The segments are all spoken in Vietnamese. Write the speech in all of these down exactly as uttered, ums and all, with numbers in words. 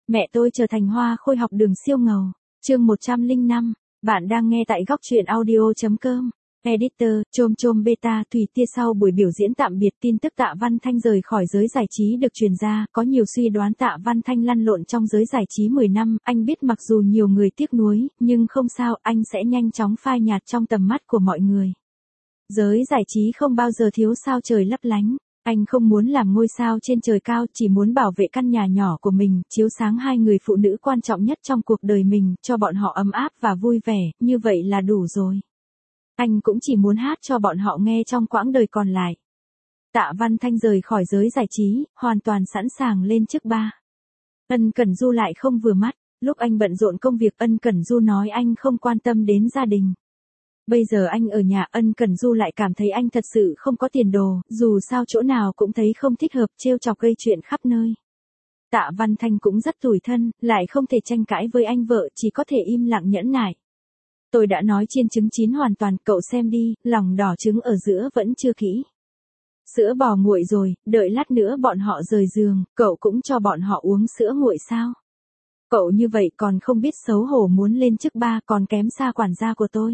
Mẹ tôi trở thành hoa khôi học đường siêu ngầu. Chương một trăm lẻ năm, bạn đang nghe tại góc truyện audio chấm com. Editor, chôm chôm beta, Thủy Tia. Sau buổi biểu diễn tạm biệt, tin tức Tạ Văn Thanh rời khỏi giới giải trí được truyền ra, có nhiều suy đoán Tạ Văn Thanh lăn lộn trong giới giải trí mười năm, anh biết mặc dù nhiều người tiếc nuối, nhưng không sao, anh sẽ nhanh chóng phai nhạt trong tầm mắt của mọi người. Giới giải trí không bao giờ thiếu sao trời lấp lánh. Anh không muốn làm ngôi sao trên trời cao, chỉ muốn bảo vệ căn nhà nhỏ của mình, chiếu sáng hai người phụ nữ quan trọng nhất trong cuộc đời mình, cho bọn họ ấm áp và vui vẻ, như vậy là đủ rồi. Anh cũng chỉ muốn hát cho bọn họ nghe trong quãng đời còn lại. Tạ Văn Thanh rời khỏi giới giải trí, hoàn toàn sẵn sàng lên chức ba. Ân Cẩn Du lại không vừa mắt, lúc anh bận rộn công việc Ân Cẩn Du nói anh không quan tâm đến gia đình. Bây giờ anh ở nhà, Ân Cẩn Du lại cảm thấy anh thật sự không có tiền đồ, dù sao chỗ nào cũng thấy không thích hợp, trêu chọc gây chuyện khắp nơi. Tạ Văn Thanh cũng rất tủi thân, lại không thể tranh cãi với anh vợ, chỉ có thể im lặng nhẫn nại. Tôi đã nói chiên trứng chín hoàn toàn, cậu xem đi, lòng đỏ trứng ở giữa vẫn chưa kỹ. Sữa bò nguội rồi, đợi lát nữa bọn họ rời giường, cậu cũng cho bọn họ uống sữa nguội sao? Cậu như vậy còn không biết xấu hổ, muốn lên chức ba còn kém xa quản gia của tôi.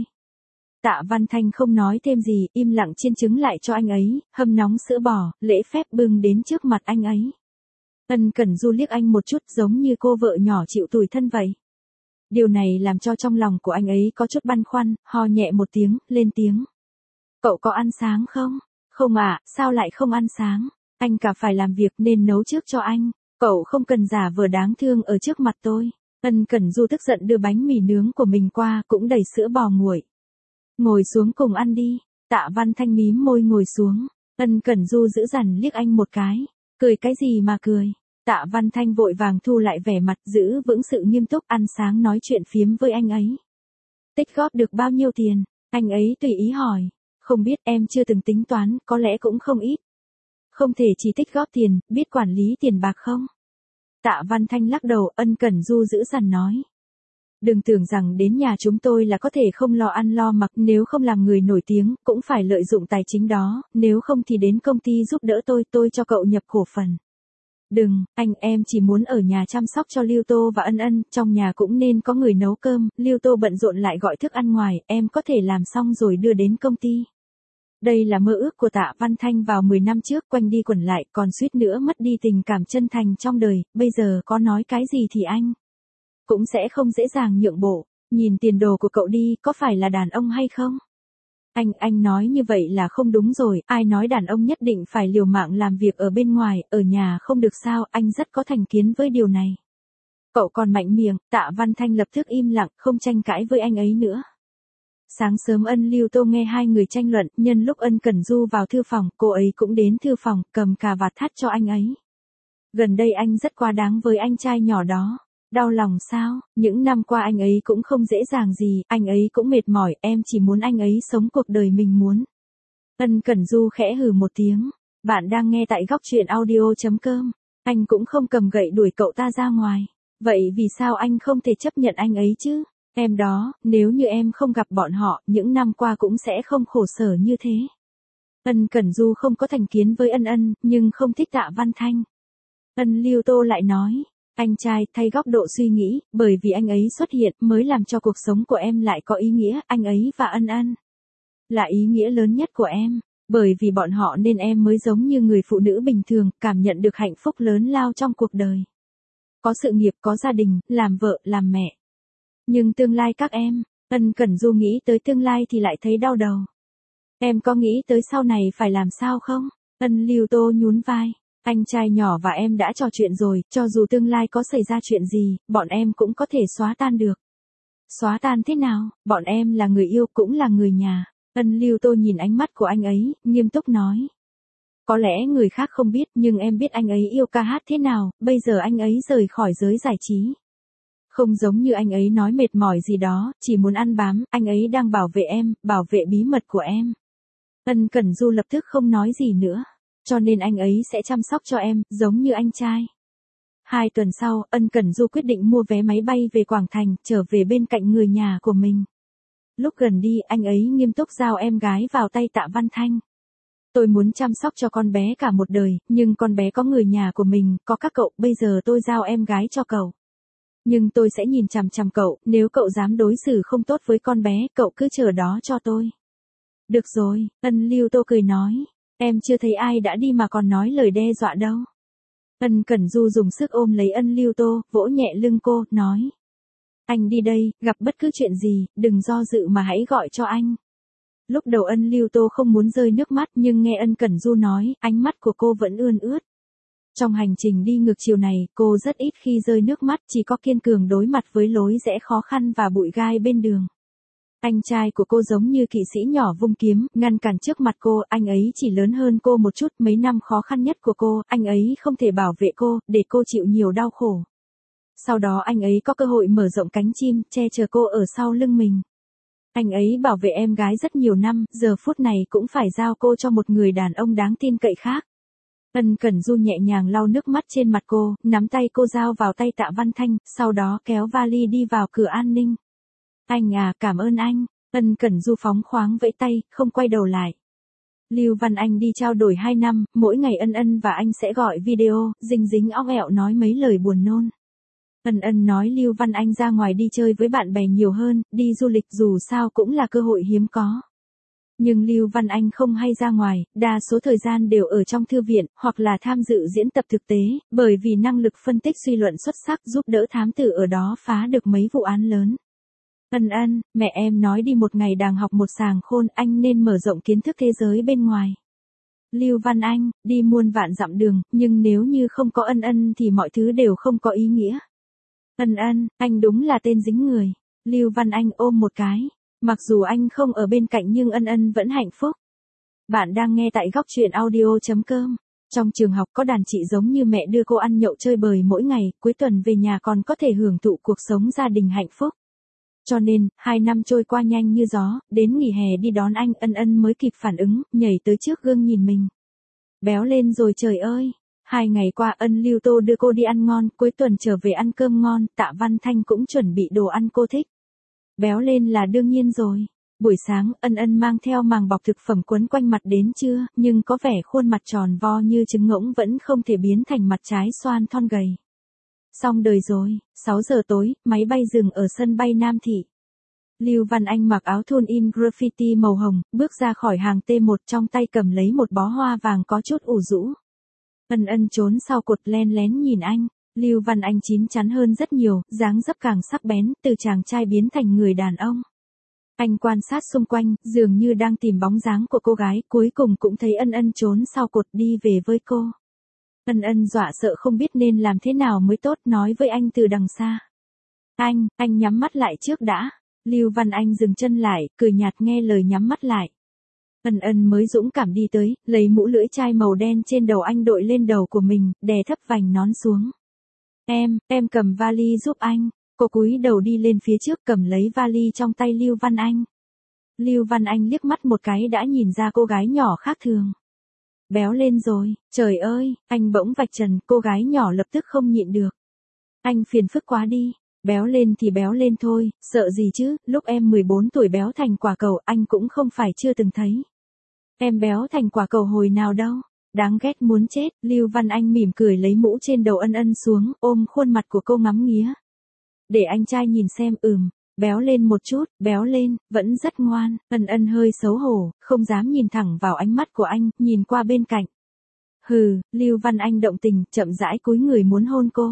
Tạ Văn Thanh không nói thêm gì, im lặng chiên trứng lại cho anh ấy, hâm nóng sữa bò, lễ phép bưng đến trước mặt anh ấy. Ân Cẩn Du liếc anh một chút, giống như cô vợ nhỏ chịu tủi thân vậy. Điều này làm cho trong lòng của anh ấy có chút băn khoăn, ho nhẹ một tiếng, lên tiếng. Cậu có ăn sáng không? Không ạ, à, sao lại không ăn sáng? Anh cả phải làm việc nên nấu trước cho anh. Cậu không cần giả vờ đáng thương ở trước mặt tôi. Ân Cẩn Du tức giận đưa bánh mì nướng của mình qua, cũng đầy sữa bò nguội. Ngồi xuống cùng ăn đi. Tạ Văn Thanh mím môi ngồi xuống. Ân Cẩn Du dữ dằn liếc anh một cái. Cười cái gì mà cười? Tạ Văn Thanh vội vàng thu lại vẻ mặt, giữ vững sự nghiêm túc, ăn sáng nói chuyện phiếm với anh ấy. Tích góp được bao nhiêu tiền? Anh ấy tùy ý hỏi. Không biết, em chưa từng tính toán, có lẽ cũng không ít. Không thể chỉ tích góp tiền, biết quản lý tiền bạc không? Tạ Văn Thanh lắc đầu. Ân Cẩn Du dữ dằn nói. Đừng tưởng rằng đến nhà chúng tôi là có thể không lo ăn lo mặc, nếu không làm người nổi tiếng, cũng phải lợi dụng tài chính đó, nếu không thì đến công ty giúp đỡ tôi, tôi cho cậu nhập cổ phần. Đừng, anh, em chỉ muốn ở nhà chăm sóc cho Lưu Tô và Ân Ân, trong nhà cũng nên có người nấu cơm, Lưu Tô bận rộn lại gọi thức ăn ngoài, em có thể làm xong rồi đưa đến công ty. Đây là mơ ước của Tạ Văn Thanh vào mười năm trước, quanh đi quẩn lại, còn suýt nữa mất đi tình cảm chân thành trong đời, bây giờ có nói cái gì thì anh cũng sẽ không dễ dàng nhượng bộ. Nhìn tiền đồ của cậu đi, có phải là đàn ông hay không? Anh, anh nói như vậy là không đúng rồi, ai nói đàn ông nhất định phải liều mạng làm việc ở bên ngoài, ở nhà không được sao, anh rất có thành kiến với điều này. Cậu còn mạnh miệng. Tạ Văn Thanh lập tức im lặng, không tranh cãi với anh ấy nữa. Sáng sớm Ân Lưu Tô nghe hai người tranh luận, nhân lúc Ân Cẩn Du vào thư phòng, cô ấy cũng đến thư phòng, cầm cà vạt thắt cho anh ấy. Gần đây anh rất quá đáng với anh trai nhỏ đó. Đau lòng sao? Những năm qua anh ấy cũng không dễ dàng gì, anh ấy cũng mệt mỏi, em chỉ muốn anh ấy sống cuộc đời mình muốn. Ân Cẩn Du khẽ hừ một tiếng. Bạn đang nghe tại góc truyện audio chấm com. Anh cũng không cầm gậy đuổi cậu ta ra ngoài. Vậy vì sao anh không thể chấp nhận anh ấy chứ? Em đó, nếu như em không gặp bọn họ, những năm qua cũng sẽ không khổ sở như thế. Ân Cẩn Du không có thành kiến với Ân Ân, nhưng không thích Tạ Văn Thanh. Ân Lưu Tô lại nói. Anh trai, thay góc độ suy nghĩ, bởi vì anh ấy xuất hiện mới làm cho cuộc sống của em lại có ý nghĩa, anh ấy và Ân Ân là ý nghĩa lớn nhất của em, bởi vì bọn họ nên em mới giống như người phụ nữ bình thường, cảm nhận được hạnh phúc lớn lao trong cuộc đời. Có sự nghiệp, có gia đình, làm vợ, làm mẹ. Nhưng tương lai các em, Ân Cẩn Du nghĩ tới tương lai thì lại thấy đau đầu. Em có nghĩ tới sau này phải làm sao không? Ân Lưu Tô nhún vai. Anh trai nhỏ và em đã trò chuyện rồi, cho dù tương lai có xảy ra chuyện gì, bọn em cũng có thể xóa tan được. Xóa tan thế nào? Bọn em là người yêu, cũng là người nhà. Ân Lưu Tô nhìn ánh mắt của anh ấy, nghiêm túc nói. Có lẽ người khác không biết, nhưng em biết anh ấy yêu ca hát thế nào, bây giờ anh ấy rời khỏi giới giải trí. Không giống như anh ấy nói mệt mỏi gì đó, chỉ muốn ăn bám, anh ấy đang bảo vệ em, bảo vệ bí mật của em. Ân Cẩn Du lập tức không nói gì nữa. Cho nên anh ấy sẽ chăm sóc cho em, giống như anh trai. Hai tuần sau, Ân Cẩn Du quyết định mua vé máy bay về Quảng Thành, trở về bên cạnh người nhà của mình. Lúc gần đi, anh ấy nghiêm túc giao em gái vào tay Tạ Văn Thanh. Tôi muốn chăm sóc cho con bé cả một đời, nhưng con bé có người nhà của mình, có các cậu, bây giờ tôi giao em gái cho cậu. Nhưng tôi sẽ nhìn chằm chằm cậu, nếu cậu dám đối xử không tốt với con bé, cậu cứ chờ đó cho tôi. Được rồi, Ân Lưu Tô cười nói. Em chưa thấy ai đã đi mà còn nói lời đe dọa đâu. Ân Cẩn Du dùng sức ôm lấy Ân Lưu Tô, vỗ nhẹ lưng cô, nói. Anh đi đây, gặp bất cứ chuyện gì, đừng do dự mà hãy gọi cho anh. Lúc đầu Ân Lưu Tô không muốn rơi nước mắt nhưng nghe Ân Cẩn Du nói, ánh mắt của cô vẫn ươn ướt. Trong hành trình đi ngược chiều này, cô rất ít khi rơi nước mắt, chỉ có kiên cường đối mặt với lối rẽ khó khăn và bụi gai bên đường. Anh trai của cô giống như kỵ sĩ nhỏ vung kiếm, ngăn cản trước mặt cô, anh ấy chỉ lớn hơn cô một chút, mấy năm khó khăn nhất của cô, anh ấy không thể bảo vệ cô, để cô chịu nhiều đau khổ. Sau đó anh ấy có cơ hội mở rộng cánh chim, che chở cô ở sau lưng mình. Anh ấy bảo vệ em gái rất nhiều năm, giờ phút này cũng phải giao cô cho một người đàn ông đáng tin cậy khác. Ân Cẩn Du nhẹ nhàng lau nước mắt trên mặt cô, nắm tay cô giao vào tay Tạ Văn Thanh, sau đó kéo vali đi vào cửa an ninh. Anh à, cảm ơn anh. Ân Cẩn Du phóng khoáng vẫy tay, không quay đầu lại. Lưu Văn Anh đi trao đổi hai năm, mỗi ngày Ân Ân và anh sẽ gọi video, dính dính óc ẹo nói mấy lời buồn nôn. Ân Ân nói Lưu Văn Anh ra ngoài đi chơi với bạn bè nhiều hơn, đi du lịch dù sao cũng là cơ hội hiếm có. Nhưng Lưu Văn Anh không hay ra ngoài, đa số thời gian đều ở trong thư viện, hoặc là tham dự diễn tập thực tế, bởi vì năng lực phân tích suy luận xuất sắc giúp đỡ thám tử ở đó phá được mấy vụ án lớn. Ân Ân, mẹ em nói đi một ngày đàng học một sàng khôn, anh nên mở rộng kiến thức thế giới bên ngoài. Lưu Văn Anh, đi muôn vạn dặm đường, nhưng nếu như không có Ân Ân thì mọi thứ đều không có ý nghĩa. Ân Ân, anh đúng là tên dính người. Lưu Văn Anh ôm một cái. Mặc dù anh không ở bên cạnh nhưng Ân Ân vẫn hạnh phúc. Bạn đang nghe tại góc truyện audio chấm com. Trong trường học có đàn chị giống như mẹ đưa cô ăn nhậu chơi bời mỗi ngày, cuối tuần về nhà còn có thể hưởng thụ cuộc sống gia đình hạnh phúc. Cho nên, hai năm trôi qua nhanh như gió, đến nghỉ hè đi đón anh, Ân Ân mới kịp phản ứng, nhảy tới trước gương nhìn mình. Béo lên rồi trời ơi. Hai ngày qua Ân Lưu Tô đưa cô đi ăn ngon, cuối tuần trở về ăn cơm ngon, Tạ Văn Thanh cũng chuẩn bị đồ ăn cô thích. Béo lên là đương nhiên rồi. Buổi sáng, Ân Ân mang theo màng bọc thực phẩm quấn quanh mặt đến trưa, nhưng có vẻ khuôn mặt tròn vo như trứng ngỗng vẫn không thể biến thành mặt trái xoan thon gầy. Xong đời rồi, sáu giờ tối, máy bay dừng ở sân bay Nam Thị. Lưu Văn Anh mặc áo thun in graffiti màu hồng, bước ra khỏi hàng T một trong tay cầm lấy một bó hoa vàng có chút ủ rũ. Ân Ân trốn sau cột len lén nhìn anh. Lưu Văn Anh chín chắn hơn rất nhiều, dáng dấp càng sắc bén, từ chàng trai biến thành người đàn ông. Anh quan sát xung quanh, dường như đang tìm bóng dáng của cô gái, cuối cùng cũng thấy Ân Ân trốn sau cột đi về với cô. Ân Ân dọa sợ không biết nên làm thế nào mới tốt, nói với anh từ đằng xa. Anh, anh nhắm mắt lại trước đã. Lưu Văn Anh dừng chân lại, cười nhạt nghe lời nhắm mắt lại. Ân Ân mới dũng cảm đi tới, lấy mũ lưỡi chai màu đen trên đầu anh đội lên đầu của mình, đè thấp vành nón xuống. Em, em cầm vali giúp anh. Cô cúi đầu đi lên phía trước cầm lấy vali trong tay Lưu Văn Anh. Lưu Văn Anh liếc mắt một cái đã nhìn ra cô gái nhỏ khác thường. Béo lên rồi, trời ơi, anh bỗng vạch trần, cô gái nhỏ lập tức không nhịn được. Anh phiền phức quá đi, béo lên thì béo lên thôi, sợ gì chứ, lúc em mười bốn tuổi béo thành quả cầu anh cũng không phải chưa từng thấy. Em béo thành quả cầu hồi nào đâu. Đáng ghét muốn chết, Lưu Văn Anh mỉm cười lấy mũ trên đầu Ân Ân xuống, ôm khuôn mặt của cô ngắm nghía. Để anh trai nhìn xem, ừm, béo lên một chút, béo lên, vẫn rất ngoan. Ân Ân hơi xấu hổ, không dám nhìn thẳng vào ánh mắt của anh, nhìn qua bên cạnh. Hừ, Lưu Văn Anh động tình, chậm rãi cúi người muốn hôn cô.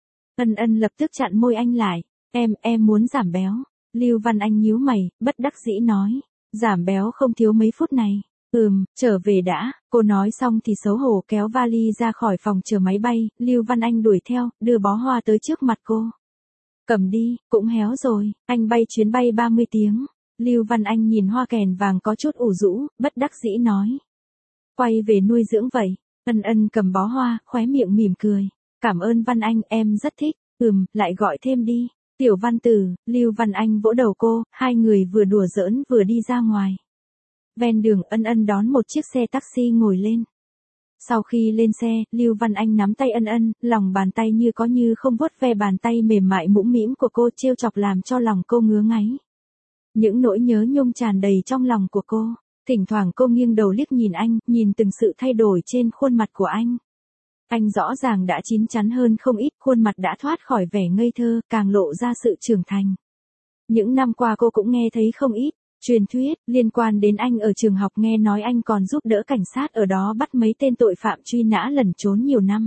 Ân Ân lập tức chặn môi anh lại. Em, em muốn giảm béo. Lưu Văn Anh nhíu mày, bất đắc dĩ nói. Giảm béo không thiếu mấy phút này. Ừm, trở về đã, cô nói xong thì xấu hổ kéo vali ra khỏi phòng chờ máy bay, Lưu Văn Anh đuổi theo, đưa bó hoa tới trước mặt cô. Cầm đi, cũng héo rồi, anh bay chuyến bay ba mươi tiếng. Lưu Văn Anh nhìn hoa kèn vàng có chút ủ rũ, bất đắc dĩ nói. Quay về nuôi dưỡng vậy. Ân Ân cầm bó hoa, khóe miệng mỉm cười. Cảm ơn Văn Anh, em rất thích. Ừm, lại gọi thêm đi. Tiểu Văn Tử, Lưu Văn Anh vỗ đầu cô, hai người vừa đùa giỡn vừa đi ra ngoài. Ven đường Ân Ân đón một chiếc xe taxi ngồi lên. Sau khi lên xe, Lưu Văn Anh nắm tay Ân Ân, lòng bàn tay như có như không vuốt ve bàn tay mềm mại mũm mĩm của cô, trêu chọc làm cho lòng cô ngứa ngáy. Những nỗi nhớ nhung tràn đầy trong lòng của cô. Thỉnh thoảng cô nghiêng đầu liếc nhìn anh, nhìn từng sự thay đổi trên khuôn mặt của anh. Anh rõ ràng đã chín chắn hơn không ít, khuôn mặt đã thoát khỏi vẻ ngây thơ, càng lộ ra sự trưởng thành. Những năm qua cô cũng nghe thấy không ít truyền thuyết liên quan đến anh ở trường học, nghe nói anh còn giúp đỡ cảnh sát ở đó bắt mấy tên tội phạm truy nã lẩn trốn nhiều năm.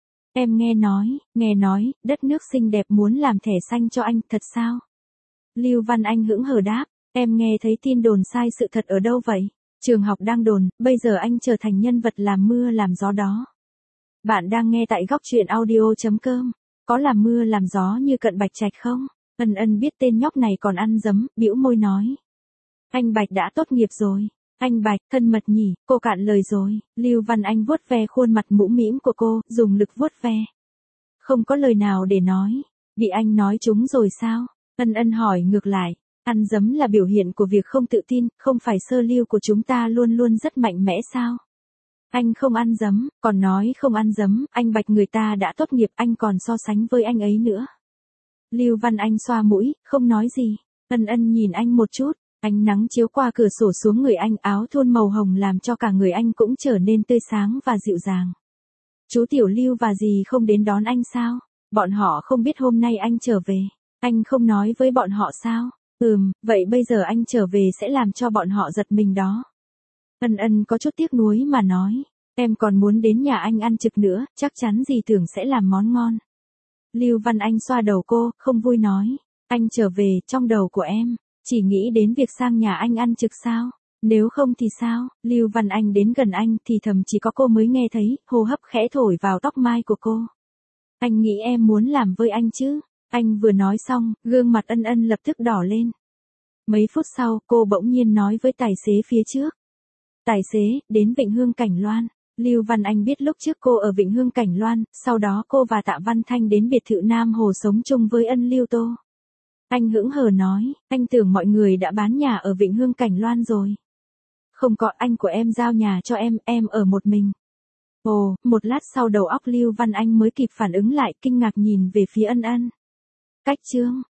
Em nghe nói, nghe nói, đất nước xinh đẹp muốn làm thẻ xanh cho anh, thật sao? Lưu Văn Anh hững hờ đáp, em nghe thấy tin đồn sai sự thật ở đâu vậy? Trường học đang đồn, bây giờ anh trở thành nhân vật làm mưa làm gió đó. Bạn đang nghe tại góc truyện audio chấm com. Có làm mưa làm gió như Cận Bạch Trạch không? Ân Ân biết tên nhóc này còn ăn dấm, bĩu môi nói. Anh Bạch đã tốt nghiệp rồi. Anh Bạch, thân mật nhỉ, cô cạn lời rồi. Lưu Văn Anh vuốt ve khuôn mặt mũm mĩm của cô, dùng lực vuốt ve. Không có lời nào để nói. Bị anh nói trúng rồi sao? Ân Ân hỏi ngược lại. Ăn dấm là biểu hiện của việc không tự tin, không phải sơ lưu của chúng ta luôn luôn rất mạnh mẽ sao? Anh không ăn dấm, còn nói không ăn dấm, anh Bạch người ta đã tốt nghiệp, anh còn so sánh với anh ấy nữa. Lưu Văn Anh xoa mũi, không nói gì. Ân Ân nhìn anh một chút, ánh nắng chiếu qua cửa sổ xuống người anh, áo thun màu hồng làm cho cả người anh cũng trở nên tươi sáng và dịu dàng. Chú Tiểu Lưu và dì không đến đón anh sao? Bọn họ không biết hôm nay anh trở về. Anh không nói với bọn họ sao? Ừm, vậy bây giờ anh trở về sẽ làm cho bọn họ giật mình đó. Ân Ân có chút tiếc nuối mà nói, em còn muốn đến nhà anh ăn trực nữa, chắc chắn dì tưởng sẽ làm món ngon. Lưu Văn Anh xoa đầu cô, không vui nói, anh trở về, trong đầu của em chỉ nghĩ đến việc sang nhà anh ăn trực sao? Nếu không thì sao? Lưu Văn Anh đến gần anh thì thầm chỉ có cô mới nghe thấy, hô hấp khẽ thổi vào tóc mai của cô. Anh nghĩ em muốn làm với anh chứ? Anh vừa nói xong, gương mặt Ân Ân lập tức đỏ lên. Mấy phút sau, cô bỗng nhiên nói với tài xế phía trước. Tài xế, đến Vịnh Hương Cảnh Loan. Lưu Văn Anh biết lúc trước cô ở Vịnh Hương Cảnh Loan, sau đó cô và Tạ Văn Thanh đến biệt thự Nam Hồ sống chung với Ân Lưu Tô. Anh hững hờ nói, anh tưởng mọi người đã bán nhà ở Vịnh Hương Cảnh Loan rồi. Không có, anh của em giao nhà cho em, em ở một mình. Ồ, một lát sau đầu óc Lưu Văn Anh mới kịp phản ứng lại, kinh ngạc nhìn về phía Ân Ân. Cách chương,